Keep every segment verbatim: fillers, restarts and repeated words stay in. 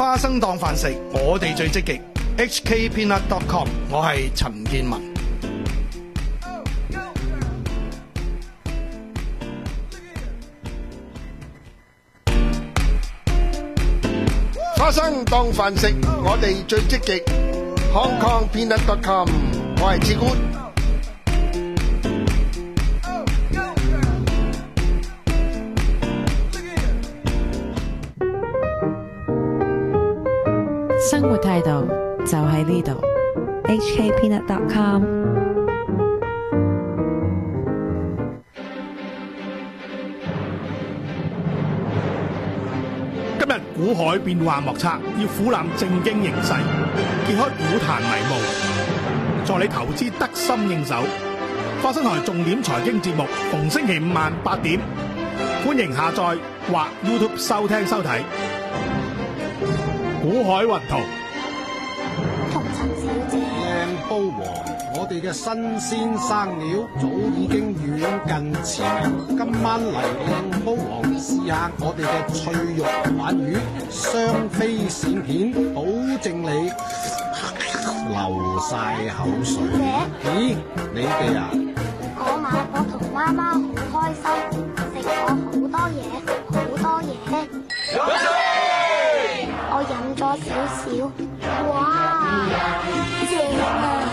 花生當飯食，我哋最積極。H K Peanut dot com， 我係陳建文。 花生當飯食，我哋最積極。Hong Kong Peanut dot com， 我係志官。 生活態度就喺呢度。 H K Peanut dot com。 今日股海變幻莫測，要俯瞰正經形勢，揭開股壇迷霧，助你投資得心應手。花生台重點財經節目，逢星期五晚八點，歡迎下載或 YouTube 收聽收睇。股海雲圖， 同陳小姐， 靚煲王，我哋嘅新鮮生料早已經遠近馳名。今晚嚟靚煲王試下我哋嘅脆肉鯇魚，雙飛閃片，保證你流晒口水。咦，你哋啊？ 我買咗同媽媽好開心，食咗好多嘢，好多嘢。我飲咗少少，哇，正啊！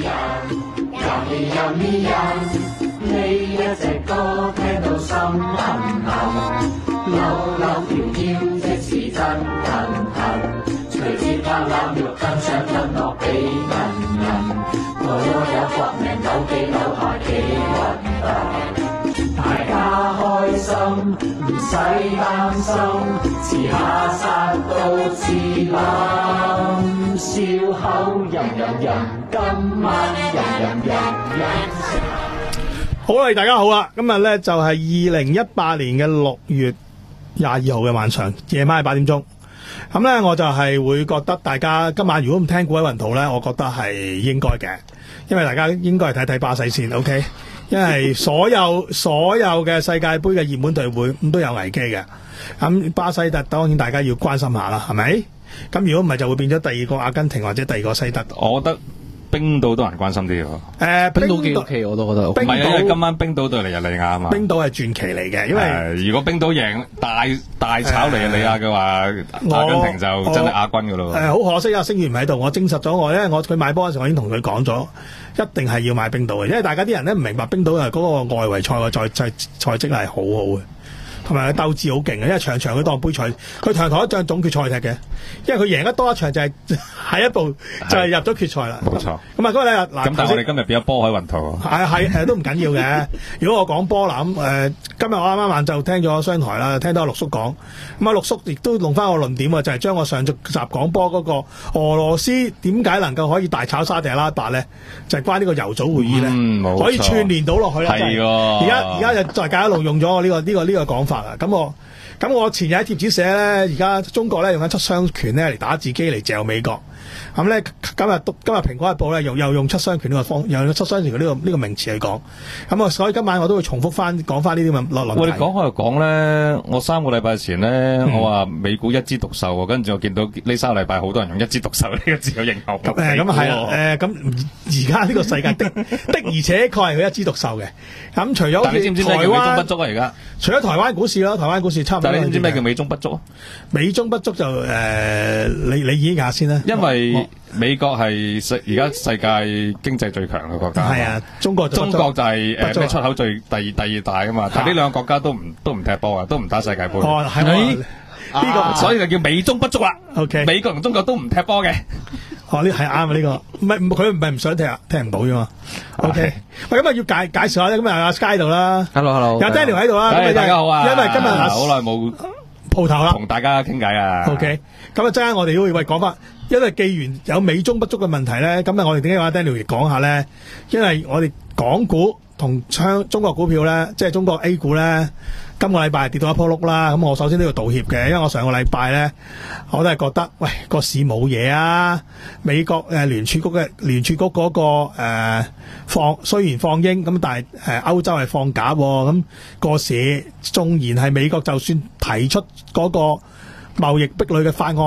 呢一隻歌聽到心痕痕，扭扭條腰即是真痕痕，隨節拍攬肉更想吞落俾人人，我有搏命扭機扭下幾運動，大家開心唔使擔心，遲下殺到自冧，笑口吟吟吟，今晚吟吟吟吟。 好啦，大家好啦，今日咧就係二零一八年嘅六月廿二號嘅晚上，夜晚係八點鐘。咁咧我就係會覺得大家今晚如果唔聽股海雲圖咧，我覺得係應該嘅，因為大家應該係睇睇巴西先 ，OK？ 因為所有所有嘅世界盃嘅熱門隊會咁都有危機嘅。咁巴西特當然大家要關心下啦，係咪？咁如果唔係就會變咗第二個阿根廷或者第二個西德。 我覺得冰島都人關心啲喎。 誒， 冰島幾 OK 我都覺得。 唔係啊，因為今晚冰島對尼日利亞啊嘛。 冰島係傳奇嚟嘅，因為、 呃、如果冰島贏大大炒尼日利亞嘅話，阿根廷就真係亞軍噶咯。 誒，好、呃、可惜啊，星源唔喺度，我證實咗我咧，我佢買波嗰時候我已經同佢講咗，一定係要買冰島嘅，因為大家啲人咧唔明白冰島係嗰個外圍賽嘅賽賽賽績係好好嘅。同埋佢鬥志好勁嘅，因為場場佢當杯賽，佢場台一仗總決賽踢嘅，因為佢贏得多一場就係、是、下一步就係入咗決賽啦。冇錯。咁啊嗰個咧嗱， 咁但係我哋今日變咗波海雲圖。 係係誒都唔緊要嘅。如果我講波啦咁誒，今日我啱啱晏晝聽咗商台啦，聽到陸叔講，咁啊陸叔亦都弄翻個論點啊，就係、是、將我上集講波嗰個俄羅斯點解能夠可以大炒沙地阿拉伯咧，就係、是、關呢個油組會議咧、嗯，可以串聯到落去啦。係而家而家就大家一路用咗我呢個呢、這個呢、這個講法。咁我咁我前日喺貼紙寫咧，而家中國咧用緊七傷拳咧嚟打自己嚟嚼美國。咁咧今日今日蘋果日報咧又又用七傷拳呢個方，又用七傷拳呢個呢個名詞去講。咁啊，所以今晚我都會重複翻講翻呢啲咁嘅論題。 我哋講開又講咧，我三個禮拜前咧、嗯，我話美股一枝獨秀喎，跟住我見到呢三個禮拜好多人用一枝獨秀呢個字去形容。 咁誒咁係啦，誒咁而家呢個世界的的而且確係佢一枝獨秀嘅。咁除咗但你知唔知咩叫美中不足啊？而家除咗台灣股市啦，台灣股市差唔多。 但你知唔知咩叫美中不足啊？ 美中不足就誒、呃，你你演下先啦。 因為美國係世而家世界經濟最強嘅國家。係啊， 中國中國就係誒咩出口最第二第二大噶嘛。但係呢兩個國家都唔都唔踢波啊，都唔打世界盃。 哦，係咪？呢、這個、 啊、所以就叫美中不足啦。 OK， 美國同中國都唔踢波嘅。 哦，呢係啱啊！呢、這個唔係佢唔係唔想踢啊，踢唔到啫嘛。OK，喂，咁啊要介介紹下咧，咁啊阿 Sky 度啦。 Hello，Hello， 有 Daniel 喺度啦。 大家好啊。 因為今日好耐冇鋪頭啦， 同大家傾偈啊。 OK，咁啊陣間我哋都會喂講翻，因為既然有美中不足嘅問題咧，咁啊我哋點解話 Daniel 嚟講下咧？因為我哋港股同昌中國股票咧，即係中國 A 股咧。今個禮拜跌到一鋪碌啦，咁我首先都要道歉嘅，因為我上個禮拜咧，我都係覺得，喂個市冇嘢啊！美國誒聯儲局嘅聯儲局嗰、那個誒、呃、放雖然放鷹，咁但係誒歐洲係放鴿，咁、那個市縱然係美國就算提出嗰個貿易壁壘嘅法案，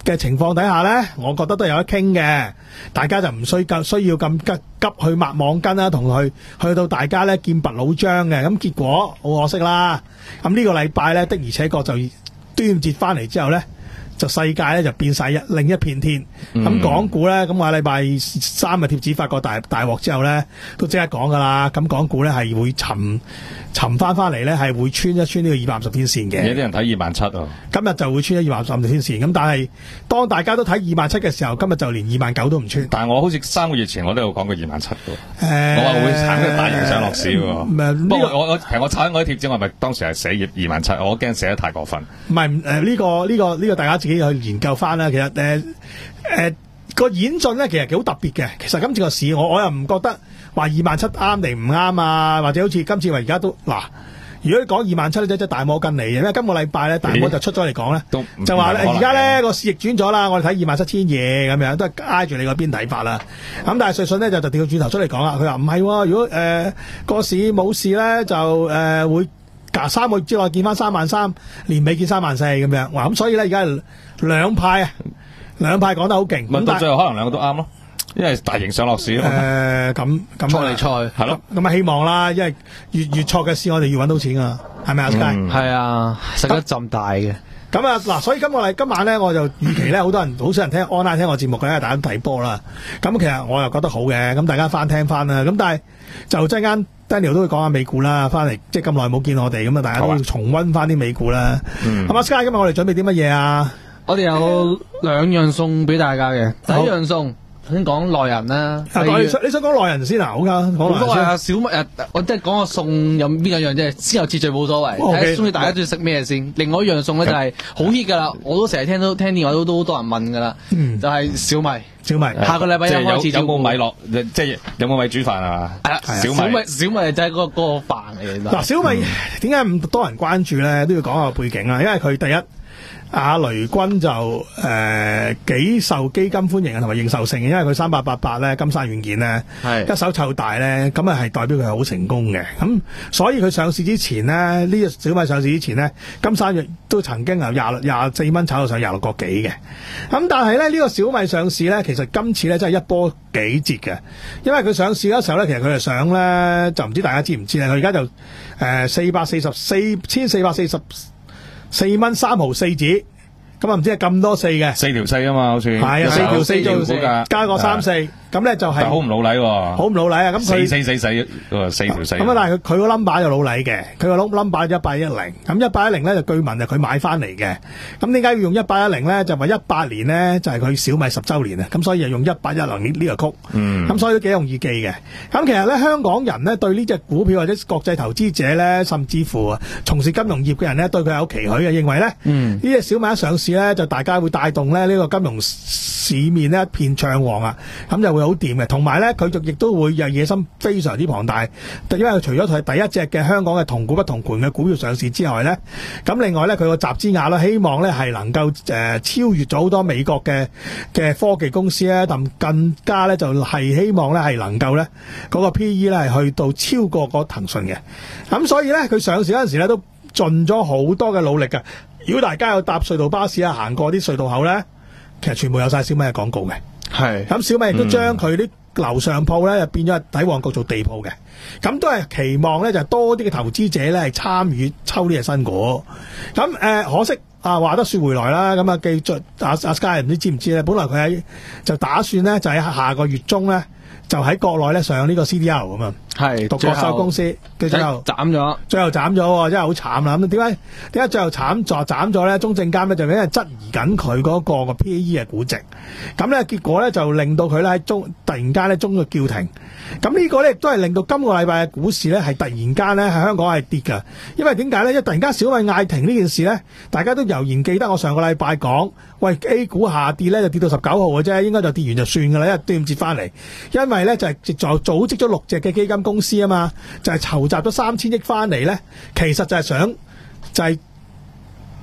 嘅情況底下咧，我覺得都有得傾嘅。大家就唔需要需要咁急急去抹網巾啦，同佢去到大家咧劍拔弩張嘅。咁結果好可惜啦。咁呢個禮拜咧的而且確就端午節翻嚟之後咧。就世界咧就變晒一另一片天，咁、嗯、港股咧咁我禮拜三嘅貼紙發個大大鑊之後咧，都即刻講噶啦，咁港股咧係會沉沉翻翻嚟咧，係會穿一穿呢個二百五十天線嘅。 有啲人睇二萬七啊， 今日就會穿咗二百五十天線，咁但係當大家都睇二萬七嘅時候，今日就連二萬九都唔穿。 但係我好似三個月前我都有講過二萬七嘅， 誒， 我話會產生大型上落市喎。 唔係， 不過我我其實我炒緊我啲貼紙，我係咪當時係寫二萬七？我驚寫得太過分。 唔係誒呢個呢、這個呢、這個大家自己去研究翻啦。其實誒誒個演進咧，其實幾好特別嘅。其實今次個市我我又唔覺得話二萬七啱定唔啱啊，或者好似今次話而家都嗱。如果你講二萬七咧，真係大摩跟嚟嘅，因為今個禮拜咧，大摩就出咗嚟講咧，就話咧而家咧個市逆轉咗啦，我哋睇二萬七千嘢咁樣，都係挨住你嗰邊睇法啦。咁但係瑞信咧就就調轉頭出嚟講啦，佢話唔係，如果誒個、呃、市冇事咧，就誒、呃、會隔三個月之內見翻三萬三，年尾見三萬四咁樣。哇！咁所以咧而家係兩派啊，兩派講得好勁。 咁到最後可能兩個都啱咯。因為大型上落市啊嘛，誒咁咁錯嚟錯係咯， 咁啊希望啦，因為越越錯嘅市我哋越揾到錢啊，係咪啊 Sky？ 係啊，食得浸大嘅。 咁啊嗱，所以今個禮今晚咧，我就預期咧，好多人好少人聽 online 聽我節目嘅，因為大家都睇波啦。咁其實我又覺得好嘅，咁大家翻聽翻啦。咁但係就陣間 Daniel 都會講下美股啦，翻嚟即係咁耐冇見我哋，咁啊大家都要重溫翻啲美股啦。咁啊 Sky，今日我哋準備啲乜嘢啊？ 我哋有兩樣餸俾大家嘅，第一樣餸。先講內人啦， 啊、你想你想講內人先啊？好噶，講內人先。啊， 小米誒，我即係講個餸有邊兩樣啫，先後次序冇所謂。睇中意大家中意食咩先。另外一樣餸咧就係好 hit 噶啦，我都成日聽到聽電話都都好多人問噶啦，嗯、就係小米。 小米下個禮拜一開始有冇米落？即係有冇米煮飯啊？係啦，小米小米就係嗰個嗰個飯嚟嘅。嗱， 小米點解咁多人關注咧？都要講下背景啊，因為佢第一。阿雷軍就誒幾、呃、受基金歡迎同埋認受性嘅，因為佢三八八八咧金山軟件咧一手湊大咧，咁啊係代表佢係好成功嘅。咁所以佢上市之前咧，呢、這個小米上市之前咧，金山軟都曾經由廿廿四蚊炒到上廿六個幾嘅。咁但係咧呢、這個小米上市咧，其實今次咧真係一波幾折嘅，因為佢上市嗰時候咧，其實佢係想咧就唔知大家知唔知咧，佢而家就誒四百四十四千四百四十。四蚊三毫四紙，咁啊唔知係咁多四嘅， 四條四啊嘛，好似係啊，四條四做加個三四，咁咧就係好唔老禮喎， 好唔老禮啊！咁佢四四四四四條四， 咁啊但係佢佢個 number 就老禮嘅，佢個 number 一八一零，咁一八一零咧就據聞就佢買翻嚟嘅，咁點解要用一八一零咧？就話一八年咧就係佢小米十週年啊，咁所以就用一八一零呢呢個曲，嗯，咁所以都幾容易記嘅。咁其實咧香港人咧對呢隻股票或者國際投資者咧，甚至乎啊從事金融業嘅人咧對佢有期許嘅，認為咧，嗯，呢隻小米一上市咧就大家會帶動咧呢個金融市面咧一片暢旺啊，咁就會好掂嘅。同埋咧佢就亦都會有野心非常之龐大，因為佢除咗佢係第一隻嘅香港嘅同股不同權嘅股票上市之外咧，咁另外咧佢個集資額咧希望咧係能夠誒、呃、超越咗好多美國嘅嘅科技公司咧，咁更加咧就係、是、希望咧係能夠咧嗰個 P E 咧係去到超過個騰訊嘅，咁所以咧佢上市嗰陣時咧都盡咗好多嘅努力㗎。如果大家有搭隧道巴士啊，行過啲隧道口咧，其實全部有晒小米嘅廣告嘅。係咁，小米亦都將佢啲樓上鋪咧，變咗喺旺角做地鋪嘅。咁都係期望咧，就多啲嘅投資者咧係參與抽呢隻新股。咁誒、呃，可惜啊，話得說回來啦。咁啊，記住阿阿 Sky 唔知知唔知咧？本來佢喺就打算咧，就喺下個月中咧，就喺國內咧上呢個 C D L 咁啊。係獨角獸公司嘅最後斬咗，最後斬咗，真係好慘啦！咁點解點解最後慘咗斬咗咧？中證監咧就因為質疑緊佢嗰個個 P E 嘅估值，咁咧結果咧就令到佢咧喺中突然間咧中咗叫停。咁呢個咧亦都係令到今個禮拜嘅股市咧係突然間咧喺香港係跌㗎。因為點解咧？因為突然間小米嗌停呢件事咧，大家都悠然記得我上個禮拜講，喂 A 股下跌咧就跌到十九號嘅啫，應該就跌完就算㗎啦，因為端午節翻嚟。因為咧就係就組織咗六隻嘅基金公司啊嘛，就係、是、籌集咗三千億翻嚟咧，其實就係想就係、是、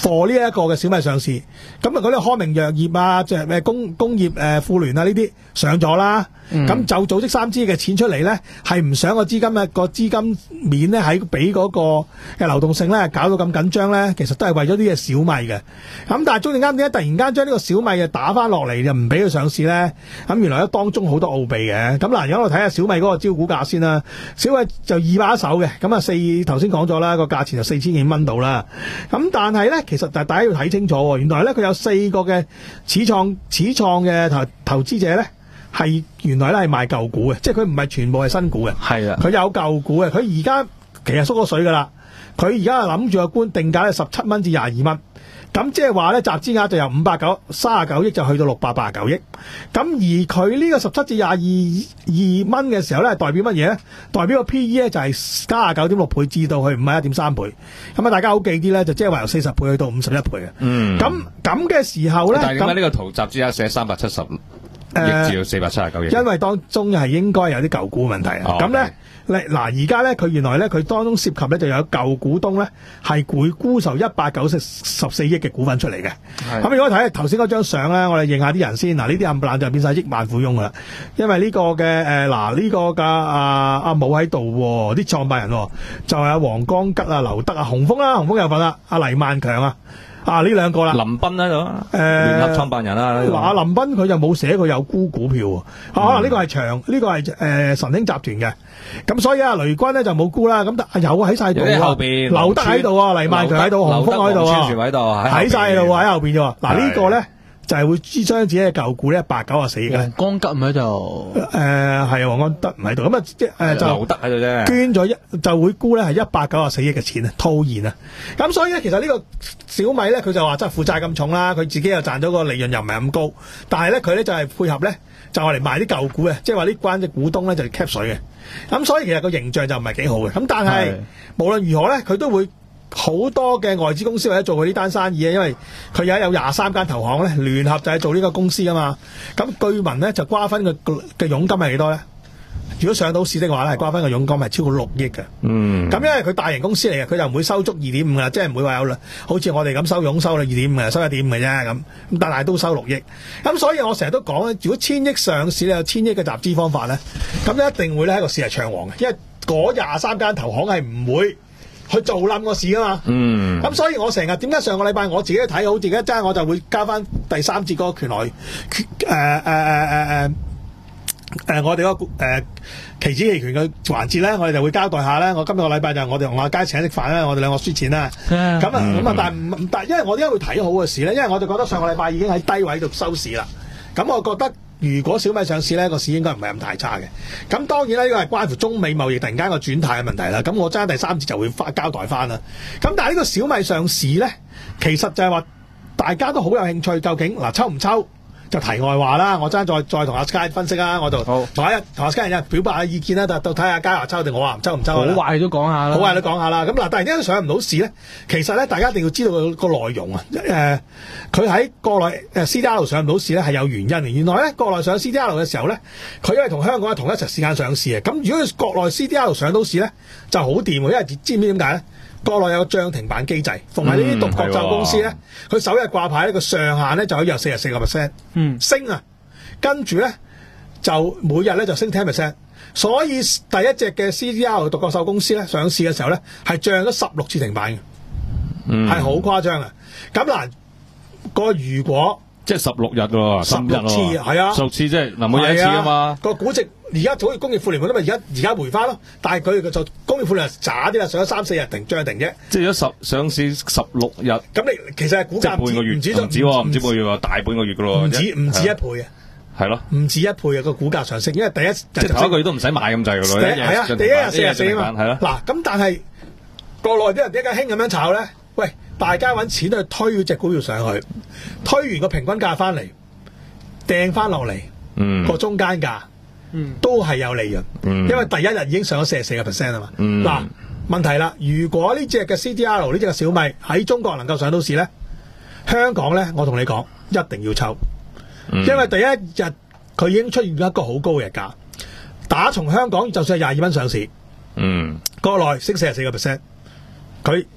貨呢一個嘅小米上市，咁啊嗰啲康明藥業啊，即係咩工工業誒婦聯啊呢啲上咗啦，咁、嗯、就組織三支嘅錢出嚟咧，係唔想個資金嘅個資金面咧喺俾嗰個嘅流動性咧搞到咁緊張咧，其實都係為咗啲嘅小米嘅。咁但係中證監點解突然間將呢個小米嘅打翻落嚟就唔俾佢上市咧？咁原來咧當中好多奧秘嘅。咁嗱，而家我睇下小米嗰個招股價先啦。小米就二百一手嘅，咁啊四頭先講咗啦，個價錢就四千幾蚊到啦。咁但係咧，其實大家要睇清楚喎，原來咧佢有四個嘅始創始創嘅投投資者咧，係原來咧係賣舊股嘅，即係佢唔係全部係新股嘅。係啊，佢有舊股嘅，佢而家其實縮咗水噶啦。佢而家諗住個官定價咧十七蚊至廿二蚊。咁即係話咧，集資額就由五百九三十九億就去到六百八十九億。咁而佢呢個十七至廿二二蚊嘅時候咧，代表乜嘢咧？代表個 P E 咧就係三十九點六倍至到去五十一點三倍。咁啊，大家好記啲咧，就即係話由四十倍去到五十一倍嘅。嗯。咁咁嘅時候咧， 但係點解呢個圖集資額寫三百七十億至到四百七十九億？ 因為當中係應該有啲舊股問題啊。咁咧。嗱，而家咧佢原來咧佢當中涉及咧就有舊股東咧係會沽售一百九十四億嘅股份出嚟嘅。咁如果睇頭先嗰張相咧，我哋認下啲人先。嗱，呢啲冚唪唥就變晒億萬富翁噶啦。因為呢個嘅誒嗱呢個嘅阿阿武喺度喎，啲創辦人喎就係阿黃光吉啊、劉德啊、洪峰啦，洪峰有份啦，阿黎萬強啊。啊！呢兩個啦， 林彬喺度，誒聯合創辦人啦。 嗱，阿林彬佢就冇寫佢有沽股票喎、嗯啊，可能呢個係長，呢、呢個係誒、呃、神興集團嘅，咁所以啊雷軍咧就冇沽啦，咁但有喺晒度啊， 後邊劉德喺度啊，黎萬強喺度，洪峰喺度啊，喺晒度喺後邊啫喎，嗱呢個咧。就係會支將自己嘅舊股咧一百九十四億嘅。 黃光吉唔喺度， 誒係黃光德唔喺度，咁啊即係就劉德喺度啫， 捐咗一就會沽咧係一百九十四億嘅錢啊，套現啊，咁所以咧其實呢個小米咧佢就話真係負債咁重啦，佢自己又賺咗個利潤又唔係咁高，但係咧佢咧就係配合咧就係嚟賣啲舊股嘅，即係話呢關嘅股東咧就 cap 水嘅，咁所以其實個形象就唔係幾好嘅，咁但係無論如何咧佢都會。好多嘅外資公司或者做佢呢單生意啊，因為佢而家有廿三間投行咧聯合就係做呢個公司啊嘛。咁據聞咧就瓜分嘅嘅佣金係幾多咧？如果上到市的話咧，係瓜分嘅佣金係超過六億嘅。嗯。咁因為佢大型公司嚟嘅，佢就唔會收足二點五噶啦，即係唔會話有好似我哋咁收佣收到二點五嘅，收一點五嘅啫咁。咁但係都收六億。咁所以我成日都講咧，如果千億上市咧有千億嘅集資方法咧，咁一定會咧喺個市係暢旺嘅，因為嗰廿三間投行係唔會。去做冧個市啊嘛，嗯，咁所以我成日點解上個禮拜我自己睇好自己一爭，我就會加翻第三節嗰個權來，誒誒誒誒誒誒我哋嗰個誒期指期權嘅環節咧，我哋就會交代下咧。我今日個禮拜就我哋同阿佳請食飯啦，我哋兩個輸錢啦，咁啊咁啊，但係唔但係因為我點解會睇好嘅市咧？因為我哋覺得上個禮拜已經喺低位度收市啦，咁我覺得。如果小米上市呢個市應該唔係咁太差嘅。咁當然啦，呢個係關乎中美貿易突然間個轉態嘅問題啦。咁我爭第三節就會翻交代翻啦。咁但係呢個小米上市咧，其實就係話大家都好有興趣，究竟嗱抽唔抽？就題外話啦，我爭再再同阿 Sky 分析啦，我就同阿同阿 Sky 人表白下意見啦，到到睇下嘉華抽定我話抽唔抽。 好壞都講下啦， 好壞都講下啦。咁嗱，突然間上唔到市咧，其實咧大家一定要知道個個內容啊。誒、呃，佢喺國內誒 C D R 上唔到市咧係有原因嘅。原來咧國內上 C D R 嘅時候咧，佢因為同香港係同一齊時間上市嘅。咁如果佢國內 C D R 上到市咧，就好掂喎，因為知唔知點解咧？國內有個漲停板機制，逢係呢啲獨角獸公司咧，佢、嗯、首日掛牌呢個上限咧就可以有四十四個 percent，嗯，升啊，跟住咧就每日咧就升 ten percent， 所以第一隻嘅 C D R 獨角獸公司咧上市嘅時候咧係漲咗十六次停板嘅，嗯，係好誇張啊！咁嗱，個如果即係十六日喎， 十六次係啊， 十六次即係嗱每日一次啊嘛， 個估值。而家好似工業富聯咁，而家而家回翻咯，但係佢就工業富聯渣啲啦，上咗三四日停漲停啫。 即係咗十上市十六日，咁你其實係股價半個月，唔止唔止唔止半個月喎，大半個月噶咯， 唔止唔止一倍啊， 係咯， 唔止一倍啊個股價上升，因為第一即係頭一個月都唔使買咁滯噶咯， 係啊，第一日四十四啊嘛，係咯。嗱咁但係國內啲人點解興咁樣炒咧？喂，大家揾錢去推嗰隻股票上去，推完個平均價翻嚟，掟翻落嚟，嗯，個中間價。嗯、都係有利潤、嗯，因為第一日已經上咗四十四個 percent 啊嘛。嗱、嗯，問題啦，如果呢隻嘅 C D R 呢隻嘅小米喺中國能夠上到市咧，香港咧，我同你講一定要抽、嗯，因為第一日佢已經出現咗一個好高嘅日價，打從香港就算係廿二蚊上市，嗯，國內升四十四個 percent，佢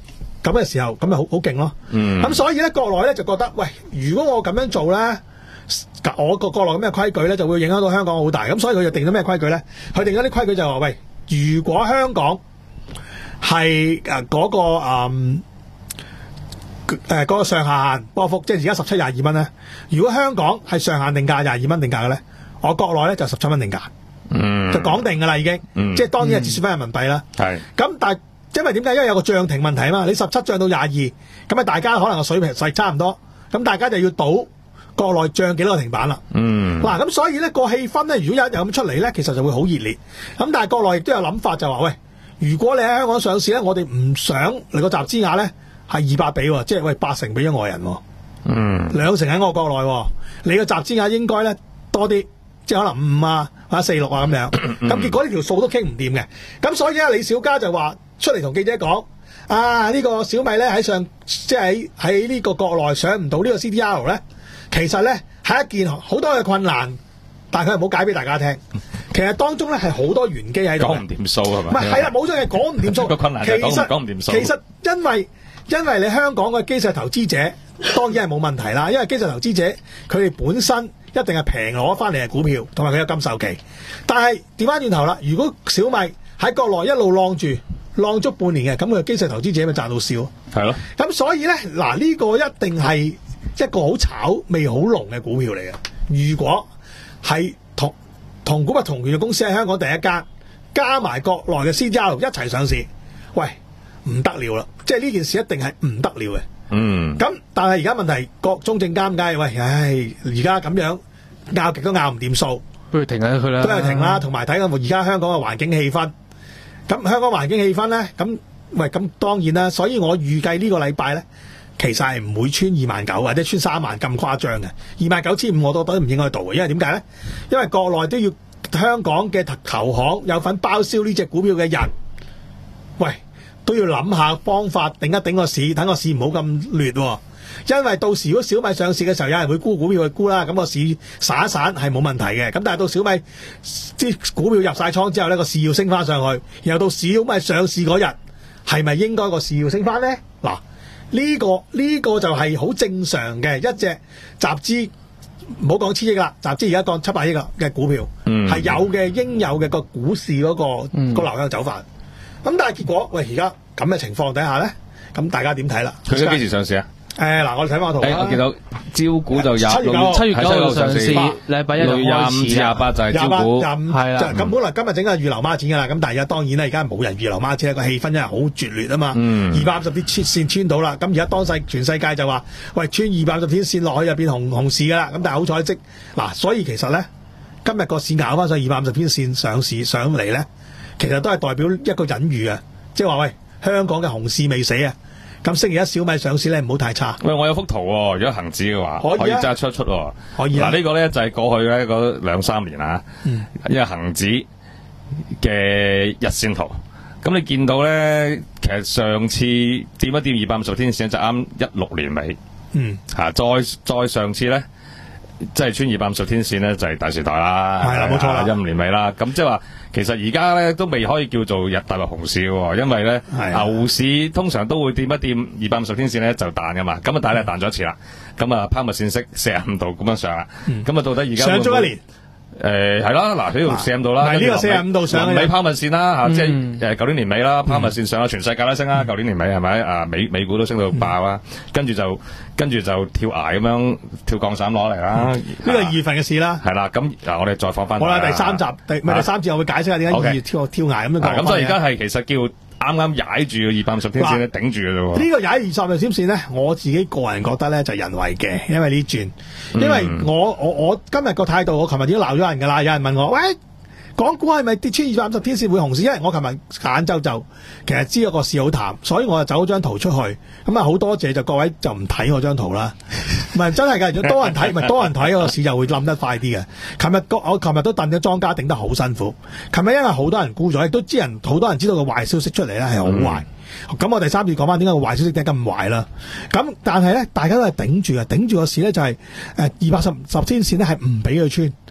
咁嘅時候，咁咪好好勁咯。 嗯， 咁所以咧，國內咧就覺得，喂，如果我咁樣做咧，我個國內咁嘅規矩咧，就會影響到香港好大。咁所以佢就定咗咩規矩咧？佢定咗啲規矩就話，喂，如果香港係誒嗰個誒誒嗰個上限波幅，即係而家十七廿二蚊咧。如果香港係上限定價廿二蚊定價嘅咧，我國內咧就十七蚊定價。 嗯， 就講定㗎啦，已經， 嗯、 即係當然係折算翻人民幣啦。 係、嗯， 咁但係因為點解？因為有個漲停問題啊嘛，你十七漲到廿二，咁啊大家可能個水平勢差唔多，咁大家就要賭國內漲幾多個停板啦。 嗯， 嗱咁所以咧個氣氛咧，如果有一日咁出嚟咧，其實就會好熱烈。咁但係國內亦都有諗法就話，喂，如果你喺香港上市咧，我哋唔想你個集資額咧係二百比喎，即係喂八成俾咗外人喎， 嗯， 兩成喺我國內喎，你個集資額應該咧多啲。即係可能五啊或者四六啊咁樣，咁結果呢條數都傾唔掂嘅，咁所以咧李小加就話出嚟同記者講，啊呢、呢個小米咧喺上即係喺喺呢個國內上唔到呢個 C D R 咧，其實咧係一件好多嘅困難，但係佢唔好解俾大家聽。其實當中咧係好多玄機喺度， 講唔掂數係咪？ 唔係係啦，冇錯係講唔掂數。 個困難就係講唔講唔掂數。 其實因為因為你香港嘅基石投資者當然係冇問題啦，因為基石投資者佢哋本身。一定係平攞翻嚟嘅股票，同埋佢有禁售期。但係調翻轉頭啦，如果小米喺國內一路浪住，浪足半年嘅，咁佢基石投資者咪賺到笑。 係咯。咁所以咧，嗱呢個一定係一個好炒味好濃嘅股票嚟嘅。如果係同同股不同權嘅公司喺香港第一間，加埋國內嘅 C D R 一齊上市，喂唔得了啦！即係呢件事一定係唔得了嘅。 嗯， 咁但係而家問題，國中證監界喂，唉，而家咁樣拗極都拗唔掂數， 不如停下佢啦， 都係停啦。同埋睇緊而家香港嘅環境氣氛，咁香港環境氣氛咧，咁喂咁當然啦。所以我預計呢個禮拜咧，其實係唔會穿二萬九或者穿三萬咁誇張嘅，二萬九千五我都覺得唔應該到嘅，因為點解咧？因為國內都要香港嘅投行有份包銷呢隻股票嘅人，喂。都要諗下方法頂一頂個市，等個市唔好咁劣喎。因為到時如果小米上市嘅時候，有人會沽股票去沽啦，咁個市散一散係冇問題嘅。咁但係到小米啲股票入晒倉之後呢，個市要升翻上去，然後到小米上市嗰日，係咪應該個市要升翻呢？嗱，呢個呢個就係好正常嘅一隻集資，唔好講千億啦，集資而家講七百億嘅股票，係、嗯、有嘅應有嘅個股市嗰、嗰個、嗯、個流向走法。咁但係結果，喂，而家咁嘅情況底下咧，咁大家點睇啦？ 佢而家幾時上市啊？ 誒，嗱，我哋睇翻個圖啦。 我見到招股就廿七月九，七月九號上市，禮拜一就開始。 廿五至廿八就係招股， 係啦。咁本來今日整係預留孖展噶啦，咁但係而家當然啦，而家冇人預留孖展，個氣氛真係好絕劣啊嘛。二百五十天線穿到啦，咁而家當世全世界就話，喂，穿二百五十天線落去就變紅紅市噶啦。咁但係好彩即嗱，所以其實咧，今日個市咬翻上二百五十天線上市上嚟咧。其實都係代表一個隱喻啊，即係話喂，香港嘅熊市未死啊，咁星期一小米上市咧唔好太差。喂， 我有幅圖喎、哦，如果恒指嘅話，可以可以揸出出喎、哦。 可以啊。嗱、 這個、呢個咧就係、是、過去咧嗰兩三年啊，嗯、因為恒指嘅日線圖，咁你見到咧，其實上次掂一掂二百五十天線就啱一六年尾，嗯，嚇、啊，再再上次咧。即係穿二百五十天線咧，就係、是、大時代啦， 係啦，冇錯啦， 一五年尾啦。咁即係話，其實而家咧都未可以叫做日踏入熊市嘅，因為咧牛市通常都會掂一掂二百五十天線咧就彈噶嘛。咁啊，但係咧彈咗一次啦。咁啊，拋物線式四十五度咁樣上啦。咁、嗯、啊，到底而家上咗一年？ 誒係啦，嗱呢度四十五度啦。 係呢個四十五度上嘅。 尾拋物線啦嚇，即係誒舊年年尾啦，拋物線上啦，全世界都升啦。舊、嗯、年年尾係咪啊？美美股都升到爆啊！嗯、跟住就跟住就跳崖咁樣跳降傘攞嚟啦。呢個二月份嘅事啦。 係啦，咁嗱我哋再放翻。好啦， 第三集第唔係第三節，我會解釋下點解二月跳跳崖咁樣講。 咁所以而家係其實叫。啱啱踩住個二百五十天線咧，頂住嘅啫喎。呢個踩二十日天線咧，我自己個人覺得咧就係人為嘅，因為呢轉，因為我我我今日個態度，我琴日已經鬧咗人㗎啦。有人問我，喂，港股係咪跌穿二百五十天線會熊市？因為我琴日晏晝就其實知道個市好淡，所以我就走咗張圖出去。咁啊，好多謝就各位就唔睇我張圖啦。唔係真係㗎，如果多人睇，唔係多人睇個市就會冧得快啲嘅。琴日我琴日都燉咗莊家頂得好辛苦。琴日因為好多人沽咗，亦都知人好多人知道個壞消息出嚟咧係好壞。咁、嗯、我第三次講翻點解個壞消息點解咁壞啦？咁但係咧，大家都係頂住嘅，頂住個市咧就係誒二百十十天線咧係唔俾佢穿。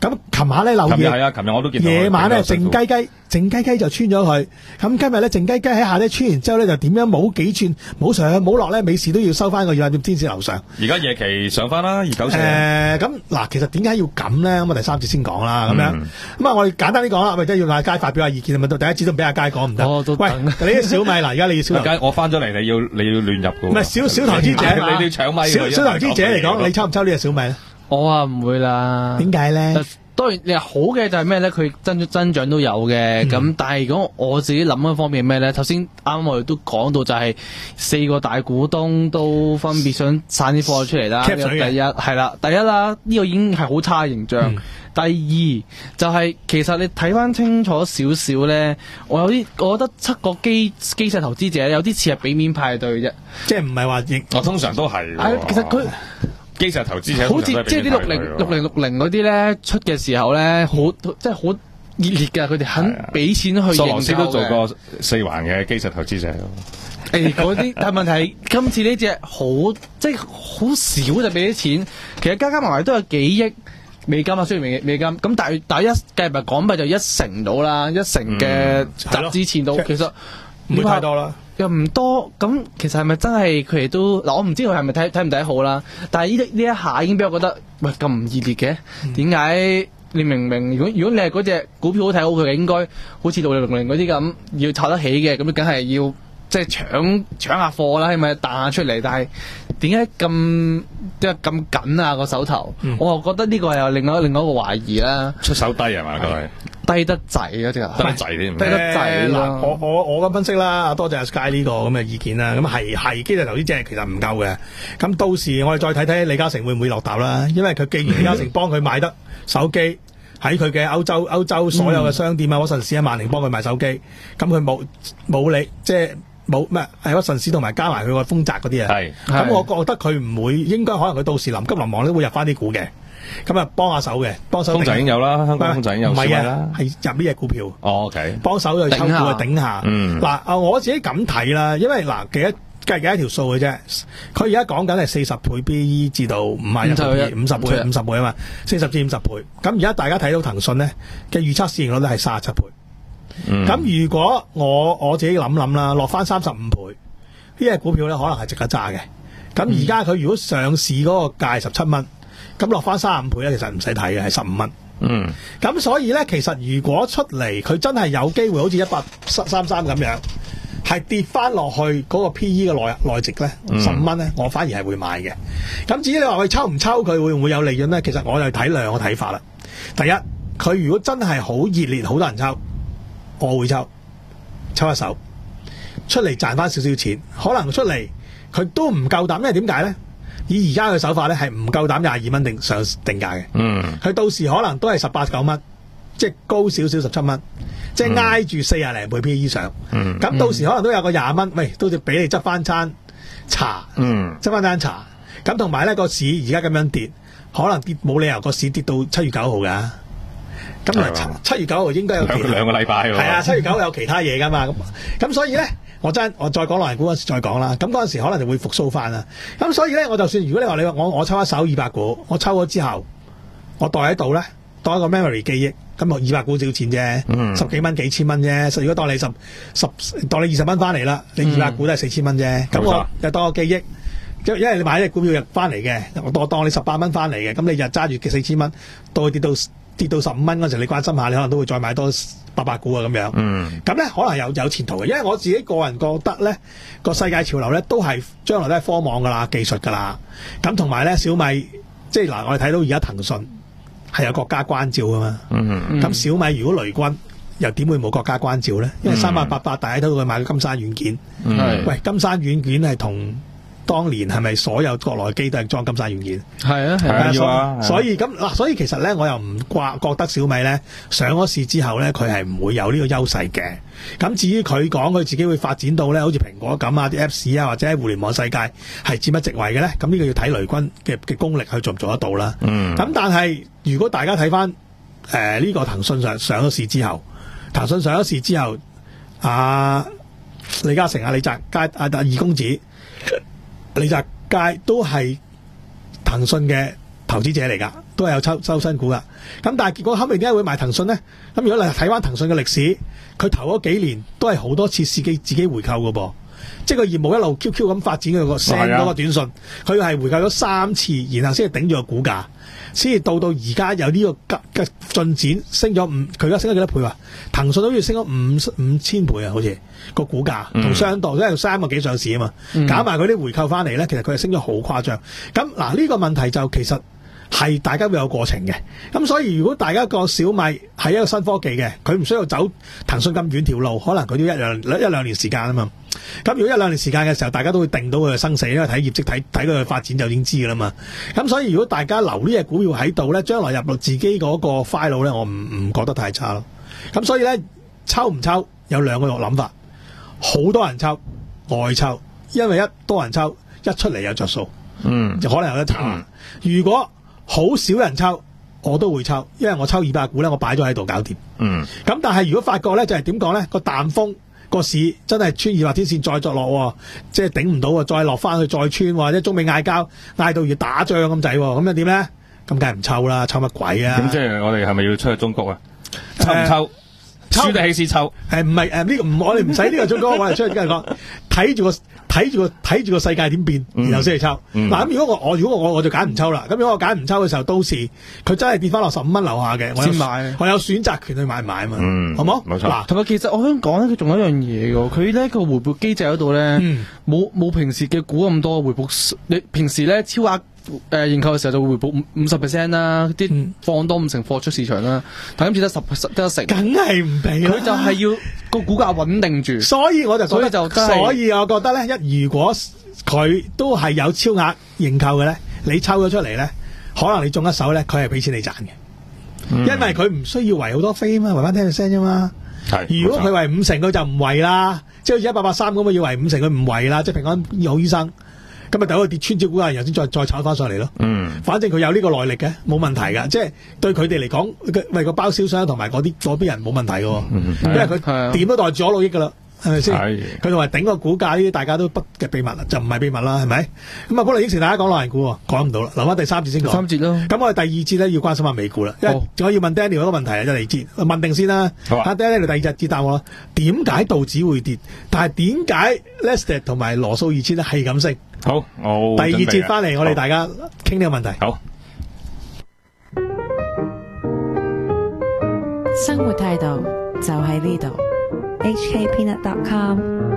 咁琴晚咧留意， 琴日係啊，琴日我都見到夜晚咧靜比較辛苦雞雞，靜雞雞就穿咗佢。咁今日咧靜雞雞喺下咧穿完之後咧就點樣冇幾寸冇上冇落咧，美市都要收翻個二百點天線樓上。 而家夜期上翻啦，二九四。 誒咁嗱，其實點解要咁咧？咁我第三節先講啦，咁樣咁啊，我哋簡單啲講啦，咪即係要阿佳發表下意見，咪到第一節都唔俾阿佳講唔得。 我都喂，你啲小米嗱，而家你要小我翻咗嚟，你要你要亂入嘅喎。 唔係小小投資者， 你哋要搶咪。 小小投資者嚟講，你抽唔抽呢隻小米咧？ 我啊唔會啦。 點解咧？ 當然，你話好嘅就係咩咧？佢增增長都有嘅，咁、嗯、但係如果我自己諗一方面係咩咧？頭先啱啱我哋都講到就係四個大股東都分別想散啲貨出嚟啦。第一係啦，第一啦，呢、呢個已經係好差嘅形象。嗯、第二就係、是、其實你睇翻清楚少少咧，我有啲我覺得七個基基石投資者有啲似係俾面派對啫，即係唔係話我通常都係。 係其實佢。 基石投資者好似即係啲六零六零六零嗰啲咧出嘅時候咧，好即係好熱烈㗎，佢哋肯俾錢去認購嘅。索羅斯都做過四環嘅基石投資者。誒嗰啲，但係問題係今次呢隻好即係好少就俾啲錢，其實加加埋埋都有幾億美金啊，雖然美美金咁，但係但係一計埋港幣就一成到啦，一成嘅集資錢到，其實唔會太多啦。 又唔多，咁其實係咪真係佢哋都嗱？我唔知佢係咪睇睇唔睇得好啦。但係呢呢一下已經俾我覺得，喂咁唔熱烈嘅，點解、嗯、你明明如果如果你係嗰隻股票好睇好佢嘅，應該好似六零六零嗰啲咁要炒得起嘅，咁梗係要即係搶搶下貨啦，係咪彈下出嚟？但係點解咁即係咁緊啊個手頭？嗯、我又覺得呢個係有另外另外一個懷疑啦。 出手低係嘛？各位。 低得滯啊！即係低得滯添， 低得滯嗱。我我我咁分析啦，多謝阿 Sky 呢個咁嘅意見啦。咁係係基石投資者其實唔夠嘅。咁到時我哋再睇睇李嘉誠會唔會落踏啦。因為佢既然李嘉誠幫佢買得手機，喺佢嘅歐洲歐洲所有嘅商店啊，屈臣氏啊、萬寧幫佢賣手機，咁佢冇冇理即係冇咩係屈臣氏同埋加埋佢個豐澤嗰啲啊。係咁，我覺得佢唔會應該可能佢到時臨急臨忙都會入翻啲股嘅。咁啊，幫下手嘅，幫手。豐澤已經有啦，香港豐澤已經有。唔係啊，係入呢隻股票。哦 ，OK。幫手去抽股去頂下。嗯。嗱，啊，我自己咁睇啦，因為嗱，幾多計幾多條數嘅啫。佢而家講緊係四十倍 B E 至到五十一倍、五十倍、五十倍啊嘛，四十至五十倍。咁而家大家睇到騰訊咧嘅預測市盈率咧係三十七倍。嗯。咁如果我我自己諗諗啦，落翻三十五倍，呢隻股票咧可能係值得揸嘅。咁而家佢如果上市嗰個價係十七蚊。咁落翻三十五倍咧，其實唔使睇嘅，係十五蚊。嗯。咁所以咧，其實如果出嚟佢真係有機會好似一八三三咁樣，係跌翻落去嗰個 P E 嘅內內值咧，十五蚊咧，我反而係會買嘅。咁至於你話佢抽唔抽佢會唔會有利潤咧？其實我就睇兩個睇法啦。第一，佢如果真係好熱烈，好多人抽，我會抽，抽一手出嚟賺翻少少錢。可能出嚟佢都唔夠膽，因為點解咧？以而家嘅手法咧，係唔夠膽廿二蚊定上定價嘅。嗯，佢到時可能都係十八九蚊，即係高少少十七蚊，即係挨住四廿零倍 P E 上。嗯，咁到時可能都有個廿蚊，喂，都要俾你執翻餐茶。嗯，執翻餐茶。咁同埋咧個市而家咁樣跌，可能跌冇理由個市跌到七月九號㗎。咁啊，七月九號應該有其他兩個禮拜喎。係啊，七月九號有其他嘢㗎嘛。咁咁所以咧。我真我再講內銀股嗰時再講啦，咁嗰陣時可能就會復甦翻啦。咁所以咧，我就算如果你話你話我我抽一手二百股，我抽咗之後，我袋喺度咧，當一個 memory 記憶，咁二百股少錢啫，嗯、十幾蚊幾千蚊啫。如果當你十十當你二十蚊翻嚟啦，你二百股都係四千蚊啫。咁、嗯、我又當個記憶，因因為你買隻股票入翻嚟嘅，我當當你十八蚊翻嚟嘅，咁你就揸住嘅四千蚊，到佢跌到跌到十五蚊嗰陣，你關心下，你可能都會再買多八百股啊咁樣。嗯，咁咧可能有有前途嘅，因為我自己個人覺得咧，個世界潮流咧都係將來都係科網噶啦、技術噶啦。咁同埋咧，小米即係嗱，我哋睇到而家騰訊係有國家關照噶嘛。嗯，咁小米如果雷軍又點會冇國家關照咧？因為三八八八大家都會買金山軟件。嗯，喂，金山軟件係同。當年係咪所有國內機都係裝金山軟件？係啊，係啊，所以咁嗱，所以其實咧，我又唔掛覺得小米咧上咗市之後咧，佢係唔會有呢個優勢嘅。咁至於佢講佢自己會發展到咧，好似蘋果咁啊，啲 Apps 啊，或者喺互聯網世界係佔乜席位嘅咧？咁呢個要睇雷軍嘅嘅功力去做唔做得到啦。嗯。咁但係如果大家睇翻誒呢個騰訊上上咗市之後，騰訊上咗市之後，啊李嘉誠啊李澤楷啊二公子。李澤楷都係騰訊嘅投資者嚟㗎，都係有抽收新股㗎。咁但係結果後尾點解會買騰訊咧？咁如果你睇翻騰訊嘅歷史，佢頭嗰幾年都係好多次自己自己回購㗎噃。即係個業務一路 Q Q 咁發展佢個 send 嗰個短信，佢係回購咗三次，然後先係頂住個股價，先至到到而家有呢個嘅進展，升咗五，佢而家升咗幾多倍啊？騰訊好似升咗五五千倍啊，好似個股價同相當，因為三個幾上市啊嘛，搞埋佢啲回購翻嚟咧，其實佢係升咗好誇張。咁嗱呢個問題就其實係大家會有過程嘅，咁所以如果大家個小米係一個新科技嘅，佢唔需要走騰訊咁遠條路，可能佢都一兩一兩年時間啊嘛。咁如果一兩年時間嘅時候，大家都會定到佢嘅生死，因為睇業績睇睇佢嘅發展就已經知㗎啦嘛。咁所以如果大家留呢隻股票喺度咧，將來入到自己嗰個 file 咧，我唔唔覺得太差咯。咁所以咧，抽唔抽有兩個諗法，好多人抽外抽，因為一多人抽一出嚟有着數，嗯，就可能有得炒。嗯、如果好少人抽，我都會抽，因為我抽二百股咧，我擺咗喺度搞掂。嗯，咁但係如果發覺咧，就係點講咧，個淡風。個市真係穿二百天線再作落，即係頂唔到啊！再落翻去再穿，或者中美嗌交，嗌到要打仗咁滯，咁又點咧？咁梗係唔抽啦，抽乜鬼啊？ 咁即係我哋係咪要出去中國啊？抽唔抽？輸得起先抽。誒唔係誒呢個唔，我哋唔使呢個中國，我哋出去跟住講，睇住個睇住個睇住個世界點變，然後先去抽。嗱咁、嗯嗯、如果我我如果我我就揀唔抽啦。咁如果我揀唔抽嘅時候，到時佢真係跌翻落十五蚊樓下嘅，我先買，我有選擇權去買唔買啊嘛。嗯，好冇？ 冇錯。嗱，同埋其實我想講咧，佢仲有一樣嘢嘅，佢咧個回報機制嗰度咧，冇冇、嗯、平時嘅股咁多回報。你平時咧超額誒認購嘅時候就會回報五五十 percent 啦，啲放多五成貨出市場啦。但今次得十得一成， 梗係唔俾啦。 佢就係要個股價穩定住， 所以我就覺得所以就所以我覺得咧，一如果佢都係有超額認購嘅咧，你抽咗出嚟咧，可能你中一手咧，佢係俾錢你賺嘅，嗯、因為佢唔需要圍好多飛啊嘛，圍翻ten percent啫嘛。如果佢圍五成，佢就唔圍啦，即係好似一八八三咁啊，要圍五成佢唔圍啦，即係平安好醫生。咁咪等佢跌穿招股價，然後先再再炒翻上嚟咯。嗯，反正佢有呢個耐力嘅，冇問題㗎。即係對佢哋嚟講，為個包銷商同埋嗰啲嗰邊人冇問題㗎。嗯，因為佢點都袋住咗六億㗎啦，係咪先？佢同埋頂個股價呢啲，大家都不嘅秘密啦，就唔係秘密啦，係咪？咁啊，本來應承大家講內銀股，講唔到啦，留翻第三節先講。三節咯。咁我哋第二節咧要關心下美股啦，因為我要問 Daniel 嗰個問題啊，一嚟節問定先啦。好啊。Daniel 第二節節答我啦。點解道指會跌？但係點解 Nasdaq 同埋羅素二千咧係咁升？ 好，我第二節翻嚟，我哋大家傾呢個問題。 好， 生活態度就喺呢度。 H K Peanut dot com